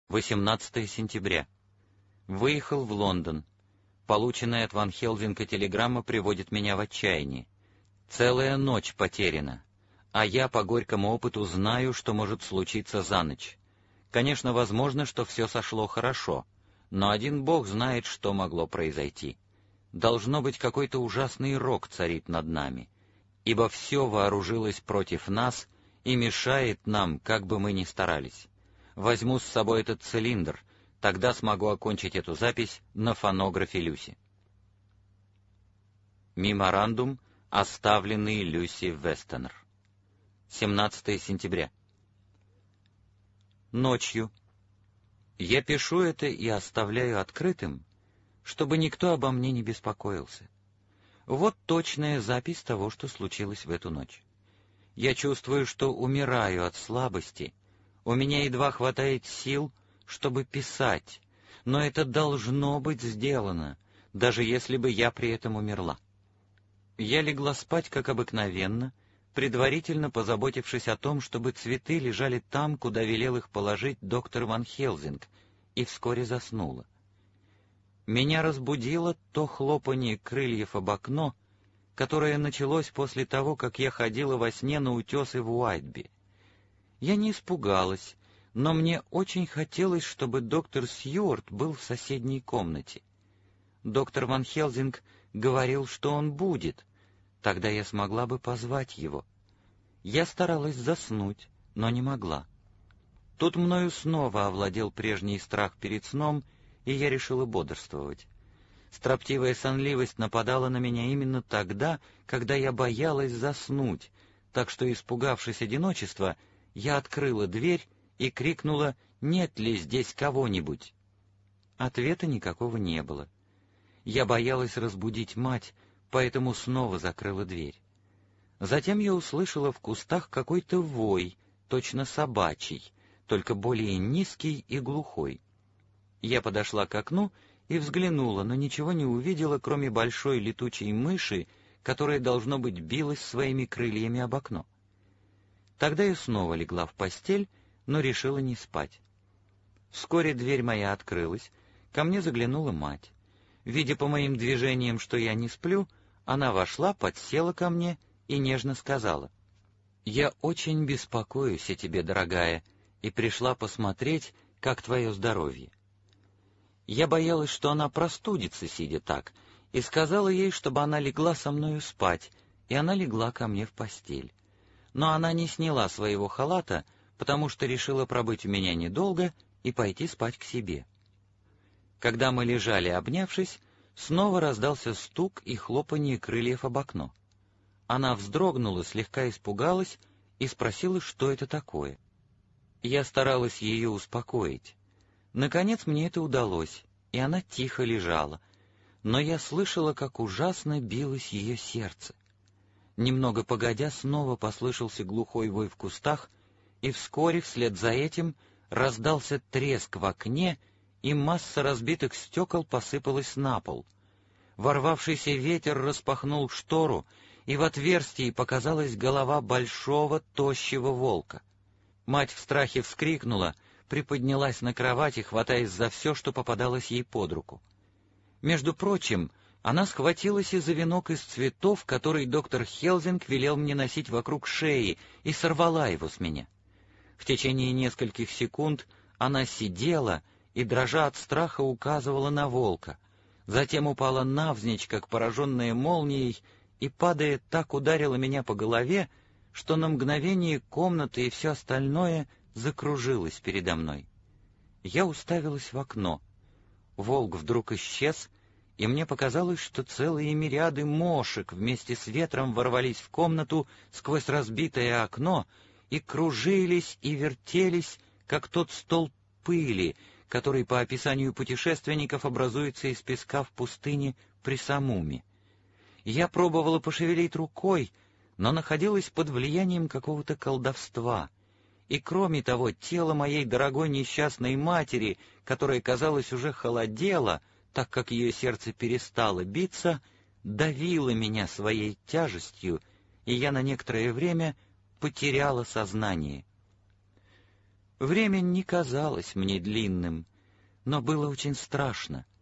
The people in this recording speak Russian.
18 сентября. Выехал в Лондон. Полученная от Ван Хелзинга телеграмма приводит меня в отчаяние. Целая ночь потеряна, а я по горькому опыту знаю, что может случиться за ночь. Конечно, возможно, что все сошло хорошо, но один Бог знает, что могло произойти. Должно быть, какой-то ужасный рок царит над нами, ибо все вооружилось против нас и мешает нам, как бы мы ни старались. Возьму с собой этот цилиндр, тогда смогу окончить эту запись на фонографе Люси. Меморандум, оставленный Люси Вестонер. 17 сентября. Ночью. Я пишу это и оставляю открытым, чтобы никто обо мне не беспокоился. Вот точная запись того, что случилось в эту ночь. Я чувствую, что умираю от слабости, у меня едва хватает сил, чтобы писать, но это должно быть сделано, даже если бы я при этом умерла. Я легла спать, как обыкновенно, предварительно позаботившись о том, чтобы цветы лежали там, куда велел их положить доктор Ван Хелзинг, и вскоре заснула. Меня разбудило то хлопанье крыльев об окно, которое началось после того, как я ходила во сне на утесы в Уайтби. Я не испугалась, но мне очень хотелось, чтобы доктор Сьюарт был в соседней комнате. Доктор Ван Хелзинг говорил, что он будет, тогда я смогла бы позвать его. Я старалась заснуть, но не могла. Тут мною снова овладел прежний страх перед сном, и я решила бодрствовать. Строптивая сонливость нападала на меня именно тогда, когда я боялась заснуть, так что, испугавшись одиночества, я открыла дверь и крикнула: «Нет ли здесь кого-нибудь?» Ответа никакого не было. Я боялась разбудить мать, поэтому снова закрыла дверь. Затем я услышала в кустах какой-то вой, точно собачий, только более низкий и глухой. Я подошла к окну и взглянула, но ничего не увидела, кроме большой летучей мыши, которая, должно быть, билась своими крыльями об окно. Тогда я снова легла в постель, но решила не спать. Вскоре дверь моя открылась, ко мне заглянула мать. Видя по моим движениям, что я не сплю, она вошла, подсела ко мне и нежно сказала: «Я очень беспокоюсь о тебе, дорогая, и пришла посмотреть, как твое здоровье». Я боялась, что она простудится, сидя так, и сказала ей, чтобы она легла со мною спать, и она легла ко мне в постель. Но она не сняла своего халата, потому что решила пробыть у меня недолго и пойти спать к себе. Когда мы лежали, обнявшись, снова раздался стук и хлопанье крыльев об окно. Она вздрогнула, слегка испугалась и спросила, что это такое. Я старалась ее успокоить. Наконец мне это удалось, и она тихо лежала, но я слышала, как ужасно билось ее сердце. Немного погодя, снова послышался глухой вой в кустах, и вскоре вслед за этим раздался треск в окне, и масса разбитых стекол посыпалась на пол. Ворвавшийся ветер распахнул штору, и в отверстии показалась голова большого тощего волка. Мать в страхе вскрикнула, приподнялась на кровати, хватаясь за все, что попадалось ей под руку. Между прочим, она схватилась и за венок из цветов, который доктор Хелзинг велел мне носить вокруг шеи, и сорвала его с меня. В течение нескольких секунд она сидела и, дрожа от страха, указывала на волка, затем упала навзничь, как пораженная молнией, и, падая, так ударила меня по голове, что на мгновение комната и все остальное закружилось передо мной. Я уставилась в окно. Волк вдруг исчез, и мне показалось, что целые мириады мошек вместе с ветром ворвались в комнату сквозь разбитое окно и кружились и вертелись, как тот столб пыли, который, по описанию путешественников, образуется из песка в пустыне при Самуме. Я пробовала пошевелить рукой, но находилась под влиянием какого-то колдовства. И кроме того, тело моей дорогой несчастной матери, которое, казалось, уже холодело, так как ее сердце перестало биться, давило меня своей тяжестью, и я на некоторое время потеряла сознание. Время не казалось мне длинным, но было очень страшно.